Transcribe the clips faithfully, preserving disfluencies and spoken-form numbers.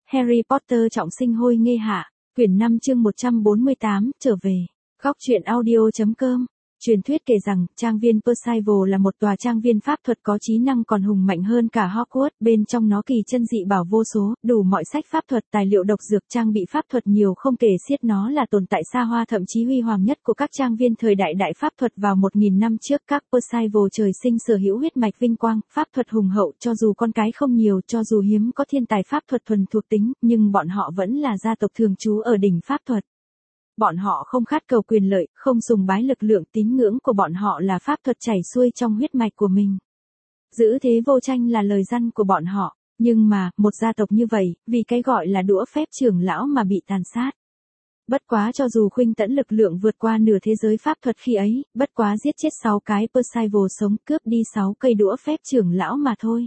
Harry Potter trọng sinh hôi nghê hạ, quyển năm chương một trăm bốn mươi tám, trở về. Góc truyện audio chấm com. Truyền thuyết kể rằng, trang viên Percival là một tòa trang viên pháp thuật có trí năng còn hùng mạnh hơn cả Hogwarts, bên trong nó kỳ chân dị bảo vô số, đủ mọi sách pháp thuật, tài liệu độc dược, trang bị pháp thuật nhiều không kể xiết, nó là tồn tại xa hoa thậm chí huy hoàng nhất của các trang viên thời đại đại pháp thuật vào một nghìn năm trước. Các Percival trời sinh sở hữu huyết mạch vinh quang, pháp thuật hùng hậu, cho dù con cái không nhiều, cho dù hiếm có thiên tài pháp thuật thuần thuộc tính, nhưng bọn họ vẫn là gia tộc thường trú ở đỉnh pháp thuật. Bọn họ không khát cầu quyền lợi, không sùng bái lực lượng, tín ngưỡng của bọn họ là pháp thuật chảy xuôi trong huyết mạch của mình. Giữ thế vô tranh là lời răn của bọn họ, nhưng mà, một gia tộc như vậy, vì cái gọi là đũa phép trưởng lão mà bị tàn sát. Bất quá cho dù khuynh tẫn lực lượng vượt qua nửa thế giới pháp thuật khi ấy, bất quá giết chết sáu cái Percival sống, cướp đi sáu cây đũa phép trưởng lão mà thôi.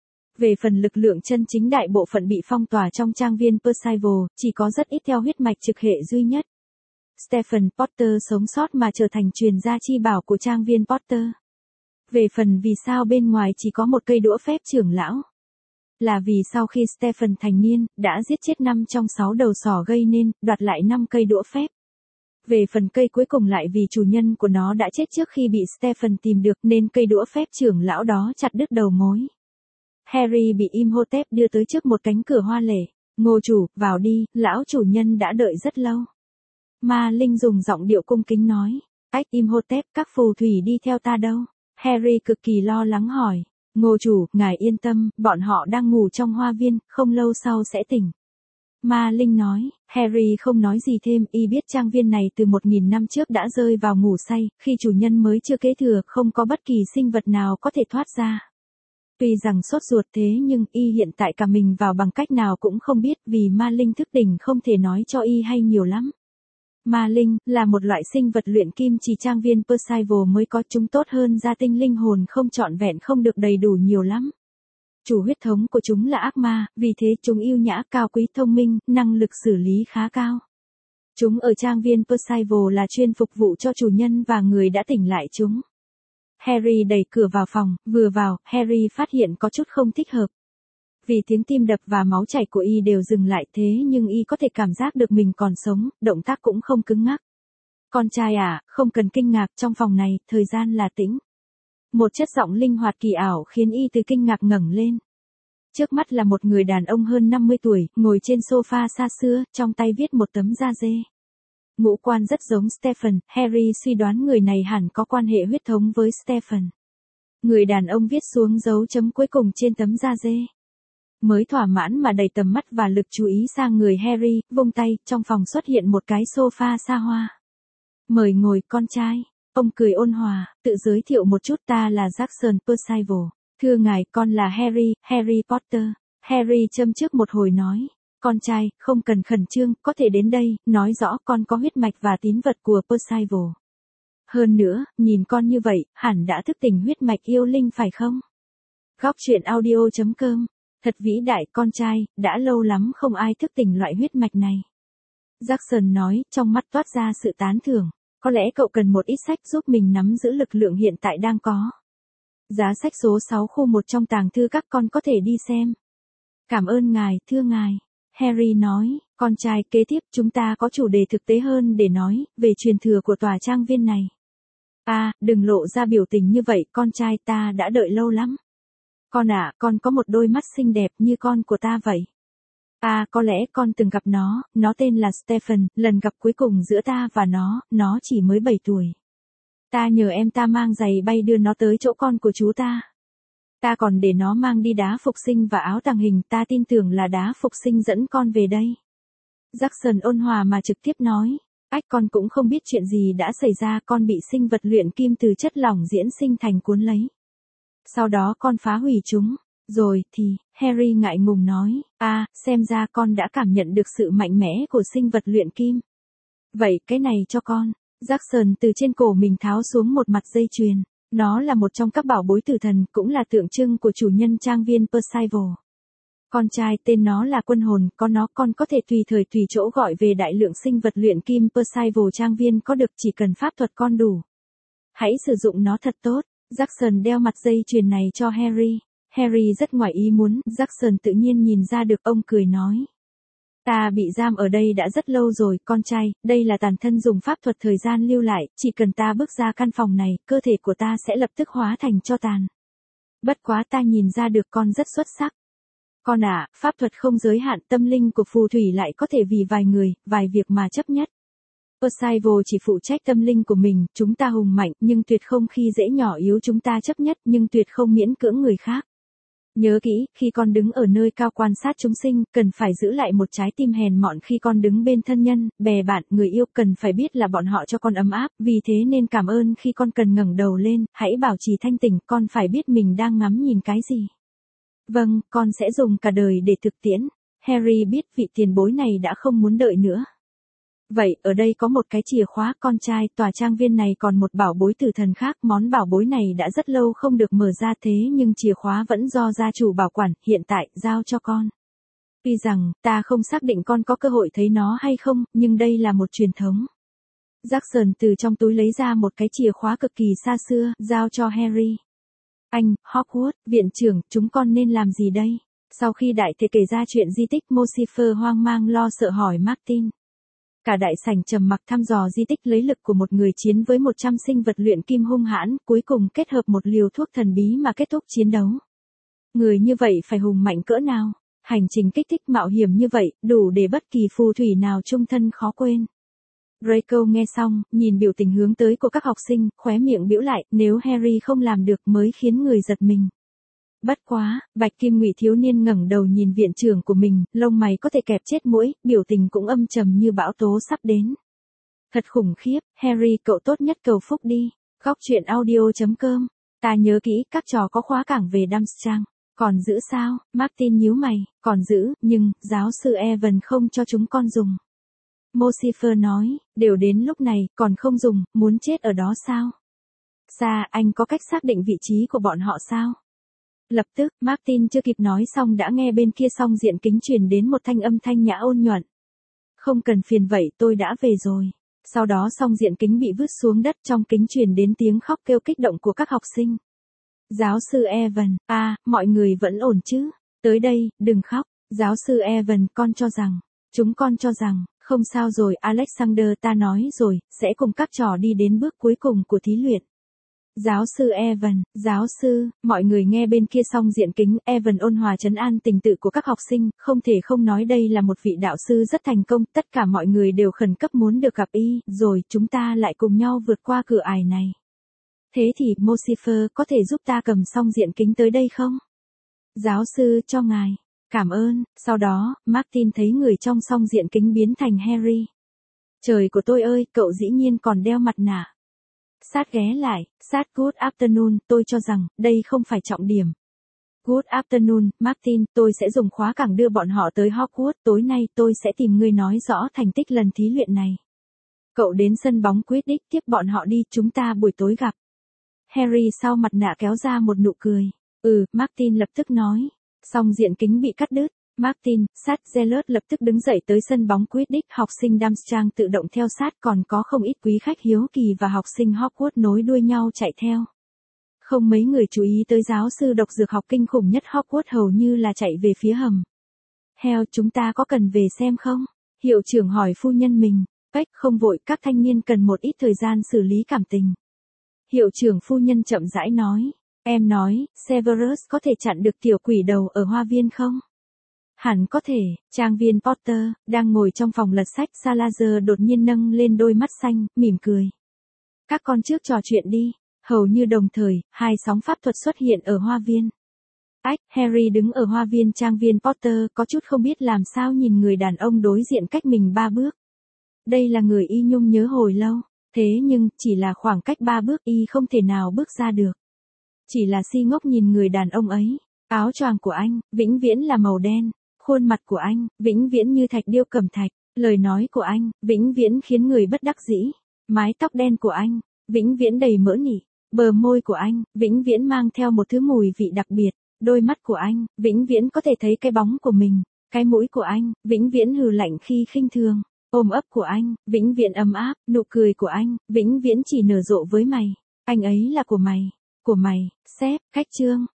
Về phần lực lượng chân chính, đại bộ phận bị phong tỏa trong trang viên Percival, chỉ có rất ít theo huyết mạch trực hệ duy nhất. Stephen Potter sống sót mà trở thành truyền gia chi bảo của trang viên Potter. Về phần vì sao bên ngoài chỉ có một cây đũa phép trưởng lão, là vì sau khi Stephen thành niên, đã giết chết năm trong sáu đầu sỏ gây nên, đoạt lại năm cây đũa phép. Về phần cây cuối cùng lại vì chủ nhân của nó đã chết trước khi bị Stephen tìm được, nên cây đũa phép trưởng lão đó chặt đứt đầu mối. Harry bị Imhotep đưa tới trước một cánh cửa hoa lệ. Ngô chủ, vào đi, lão chủ nhân đã đợi rất lâu. Ma Linh dùng giọng điệu cung kính nói. Ách, Imhotep, các phù thủy đi theo ta đâu? Harry cực kỳ lo lắng hỏi. Ngô chủ, ngài yên tâm, bọn họ đang ngủ trong hoa viên, không lâu sau sẽ tỉnh. Ma Linh nói. Harry không nói gì thêm, y biết trang viên này từ một nghìn năm trước đã rơi vào ngủ say, khi chủ nhân mới chưa kế thừa, không có bất kỳ sinh vật nào có thể thoát ra. Tuy rằng sốt ruột thế nhưng y hiện tại cả mình vào bằng cách nào cũng không biết, vì Ma Linh thức tỉnh không thể nói cho y hay nhiều lắm. Ma Linh là một loại sinh vật luyện kim chỉ trang viên Percival mới có, chúng tốt hơn gia tinh linh hồn không trọn vẹn, không được đầy đủ nhiều lắm. Chủ huyết thống của chúng là ác ma, vì thế chúng yêu nhã, cao quý, thông minh, năng lực xử lý khá cao. Chúng ở trang viên Percival là chuyên phục vụ cho chủ nhân và người đã tỉnh lại chúng. Harry đẩy cửa vào phòng, vừa vào, Harry phát hiện có chút không thích hợp. Vì tiếng tim đập và máu chảy của y đều dừng lại, thế nhưng y có thể cảm giác được mình còn sống, động tác cũng không cứng ngắc. Con trai à, không cần kinh ngạc, trong phòng này, thời gian là tĩnh. Một chất giọng linh hoạt kỳ ảo khiến y từ kinh ngạc ngẩng lên. Trước mắt là một người đàn ông hơn năm mươi tuổi, ngồi trên sofa xa xưa, trong tay viết một tấm da dê. Ngũ quan rất giống Stephen, Harry suy đoán người này hẳn có quan hệ huyết thống với Stephen. Người đàn ông viết xuống dấu chấm cuối cùng trên tấm da dê. Mới thỏa mãn mà đầy tầm mắt và lực chú ý sang người Harry, vung tay, trong phòng xuất hiện một cái sofa xa hoa. Mời ngồi, con trai. Ông cười ôn hòa, tự giới thiệu một chút, ta là Jackson Percival. Thưa ngài, con là Harry, Harry Potter. Harry châm trước một hồi nói. Con trai, không cần khẩn trương, có thể đến đây, nói rõ con có huyết mạch và tín vật của Percival. Hơn nữa, nhìn con như vậy, hẳn đã thức tỉnh huyết mạch yêu linh phải không? Góc truyện audio chấm com. Thật vĩ đại, con trai, đã lâu lắm không ai thức tỉnh loại huyết mạch này. Jackson nói, trong mắt toát ra sự tán thưởng. Có lẽ cậu cần một ít sách giúp mình nắm giữ lực lượng hiện tại đang có. Giá sách số sáu khu một trong tàng thư các con có thể đi xem. Cảm ơn ngài, thưa ngài. Harry nói, con trai, kế tiếp chúng ta có chủ đề thực tế hơn để nói, về truyền thừa của tòa trang viên này. À, đừng lộ ra biểu tình như vậy, con trai, ta đã đợi lâu lắm. Con à, con có một đôi mắt xinh đẹp như con của ta vậy. À, có lẽ con từng gặp nó, nó tên là Stephen, lần gặp cuối cùng giữa ta và nó, nó chỉ mới bảy tuổi. Ta nhờ em ta mang giày bay đưa nó tới chỗ con của chú ta. Ta còn để nó mang đi đá phục sinh và áo tàng hình, ta tin tưởng là đá phục sinh dẫn con về đây. Jackson ôn hòa mà trực tiếp nói, ách, con cũng không biết chuyện gì đã xảy ra, con bị sinh vật luyện kim từ chất lỏng diễn sinh thành cuốn lấy. Sau đó con phá hủy chúng, rồi thì, Harry ngại ngùng nói, à, xem ra con đã cảm nhận được sự mạnh mẽ của sinh vật luyện kim. Vậy cái này cho con. Jackson từ trên cổ mình tháo xuống một mặt dây chuyền. Nó là một trong các bảo bối tử thần, cũng là tượng trưng của chủ nhân trang viên Percival. Con trai, tên nó là quân hồn, có nó con có thể tùy thời tùy chỗ gọi về đại lượng sinh vật luyện kim Percival trang viên có được, chỉ cần pháp thuật con đủ. Hãy sử dụng nó thật tốt. Jackson đeo mặt dây chuyền này cho Harry. Harry rất ngoài ý muốn, Jackson tự nhiên nhìn ra được, ông cười nói. Ta bị giam ở đây đã rất lâu rồi, con trai, đây là tàn thân dùng pháp thuật thời gian lưu lại, chỉ cần ta bước ra căn phòng này, cơ thể của ta sẽ lập tức hóa thành tro tàn. Bất quá ta nhìn ra được con rất xuất sắc. Con à, pháp thuật không giới hạn, tâm linh của phù thủy lại có thể vì vài người, vài việc mà chấp nhất. Percival chỉ phụ trách tâm linh của mình, chúng ta hùng mạnh, nhưng tuyệt không khi dễ nhỏ yếu, chúng ta chấp nhất, nhưng tuyệt không miễn cưỡng người khác. Nhớ kỹ, khi con đứng ở nơi cao quan sát chúng sinh, cần phải giữ lại một trái tim hèn mọn. Khi con đứng bên thân nhân, bè bạn, người yêu, cần phải biết là bọn họ cho con ấm áp, vì thế nên cảm ơn khi con cần ngẩng đầu lên, hãy bảo trì thanh tỉnh, con phải biết mình đang ngắm nhìn cái gì. Vâng, con sẽ dùng cả đời để thực tiễn. Harry biết vị tiền bối này đã không muốn đợi nữa. Vậy, ở đây có một cái chìa khóa, con trai, tòa trang viên này còn một bảo bối tử thần khác, món bảo bối này đã rất lâu không được mở ra thế nhưng chìa khóa vẫn do gia chủ bảo quản, hiện tại, giao cho con. Tuy rằng, ta không xác định con có cơ hội thấy nó hay không, nhưng đây là một truyền thống. Jackson từ trong túi lấy ra một cái chìa khóa cực kỳ xa xưa, giao cho Harry. Anh, Hogwarts, viện trưởng, chúng con nên làm gì đây? Sau khi đại thể kể ra chuyện di tích, Mosifer hoang mang lo sợ hỏi Martin. Cả đại sảnh trầm mặc thăm dò di tích lấy lực của một người chiến với một trăm sinh vật luyện kim hung hãn, cuối cùng kết hợp một liều thuốc thần bí mà kết thúc chiến đấu. Người như vậy phải hùng mạnh cỡ nào? Hành trình kích thích mạo hiểm như vậy, đủ để bất kỳ phù thủy nào trung thân khó quên. Draco nghe xong, nhìn biểu tình hướng tới của các học sinh, khóe miệng bĩu lại, nếu Harry không làm được mới khiến người giật mình. Bất quá, Bạch Kim Ngụy thiếu niên ngẩng đầu nhìn viện trưởng của mình, lông mày có thể kẹp chết mũi, biểu tình cũng âm trầm như bão tố sắp đến. Thật khủng khiếp, Harry cậu tốt nhất cầu phúc đi. Góc truyện audio chấm com. Ta nhớ kỹ, các trò có khóa cảng về Durmstrang. Còn giữ sao? Martin nhíu mày, còn giữ, nhưng, giáo sư Evan không cho chúng con dùng. Mosifer nói, đều đến lúc này, còn không dùng, muốn chết ở đó sao? Sa, anh có cách xác định vị trí của bọn họ sao? Lập tức, Martin chưa kịp nói xong đã nghe bên kia song diện kính truyền đến một thanh âm thanh nhã ôn nhuận. Không cần phiền vậy, tôi đã về rồi. Sau đó song diện kính bị vứt xuống đất, trong kính truyền đến tiếng khóc kêu kích động của các học sinh. Giáo sư Evan, à, mọi người vẫn ổn chứ? Tới đây, đừng khóc. Giáo sư Evan, con cho rằng, chúng con cho rằng, không sao rồi, Alexander, ta nói rồi, sẽ cùng các trò đi đến bước cuối cùng của thí luyện. Giáo sư Evan, giáo sư, mọi người nghe bên kia song diện kính, Evan ôn hòa trấn an tình tự của các học sinh, không thể không nói đây là một vị đạo sư rất thành công, tất cả mọi người đều khẩn cấp muốn được gặp y, rồi chúng ta lại cùng nhau vượt qua cửa ải này. Thế thì, Mosifer có thể giúp ta cầm song diện kính tới đây không? Giáo sư, cho ngài. Cảm ơn, sau đó, Martin thấy người trong song diện kính biến thành Harry. Trời của tôi ơi, cậu dĩ nhiên còn đeo mặt nạ. Sát ghé lại, sát good afternoon, tôi cho rằng, đây không phải trọng điểm. Good afternoon, Martin, tôi sẽ dùng khóa cảng đưa bọn họ tới Hogwarts, tối nay tôi sẽ tìm người nói rõ thành tích lần thí luyện này. Cậu đến sân bóng Quidditch tiếp bọn họ đi, chúng ta buổi tối gặp. Harry sau mặt nạ kéo ra một nụ cười. Ừ, Martin lập tức nói. Song diện kính bị cắt đứt. Martin, sát Zealot lập tức đứng dậy tới sân bóng Quidditch, học sinh Durmstrang tự động theo sát, còn có không ít quý khách hiếu kỳ và học sinh Hogwarts nối đuôi nhau chạy theo. Không mấy người chú ý tới giáo sư độc dược học kinh khủng nhất Hogwarts hầu như là chạy về phía hầm. Heo, chúng ta có cần về xem không? Hiệu trưởng hỏi phu nhân mình. Cách không vội, các thanh niên cần một ít thời gian xử lý cảm tình. Hiệu trưởng phu nhân chậm rãi nói. Em nói, Severus có thể chặn được tiểu quỷ đầu ở hoa viên không? Hẳn có thể, trang viên Potter, đang ngồi trong phòng lật sách, Salazar đột nhiên nâng lên đôi mắt xanh, mỉm cười. Các con trước trò chuyện đi. Hầu như đồng thời, hai sóng pháp thuật xuất hiện ở hoa viên. Ách, Harry đứng ở hoa viên trang viên Potter, có chút không biết làm sao nhìn người đàn ông đối diện cách mình ba bước. Đây là người y nhung nhớ hồi lâu, thế nhưng, chỉ là khoảng cách ba bước y không thể nào bước ra được. Chỉ là si ngốc nhìn người đàn ông ấy, áo choàng của anh, vĩnh viễn là màu đen, khuôn mặt của anh, vĩnh viễn như thạch điêu cẩm thạch, lời nói của anh, vĩnh viễn khiến người bất đắc dĩ, mái tóc đen của anh, vĩnh viễn đầy mỡ nỉ, bờ môi của anh, vĩnh viễn mang theo một thứ mùi vị đặc biệt, đôi mắt của anh, vĩnh viễn có thể thấy cái bóng của mình, cái mũi của anh, vĩnh viễn hừ lạnh khi khinh thường, ôm ấp của anh, vĩnh viễn ấm áp, nụ cười của anh, vĩnh viễn chỉ nở rộ với mày, anh ấy là của mày, của mày, sếp, cách chương.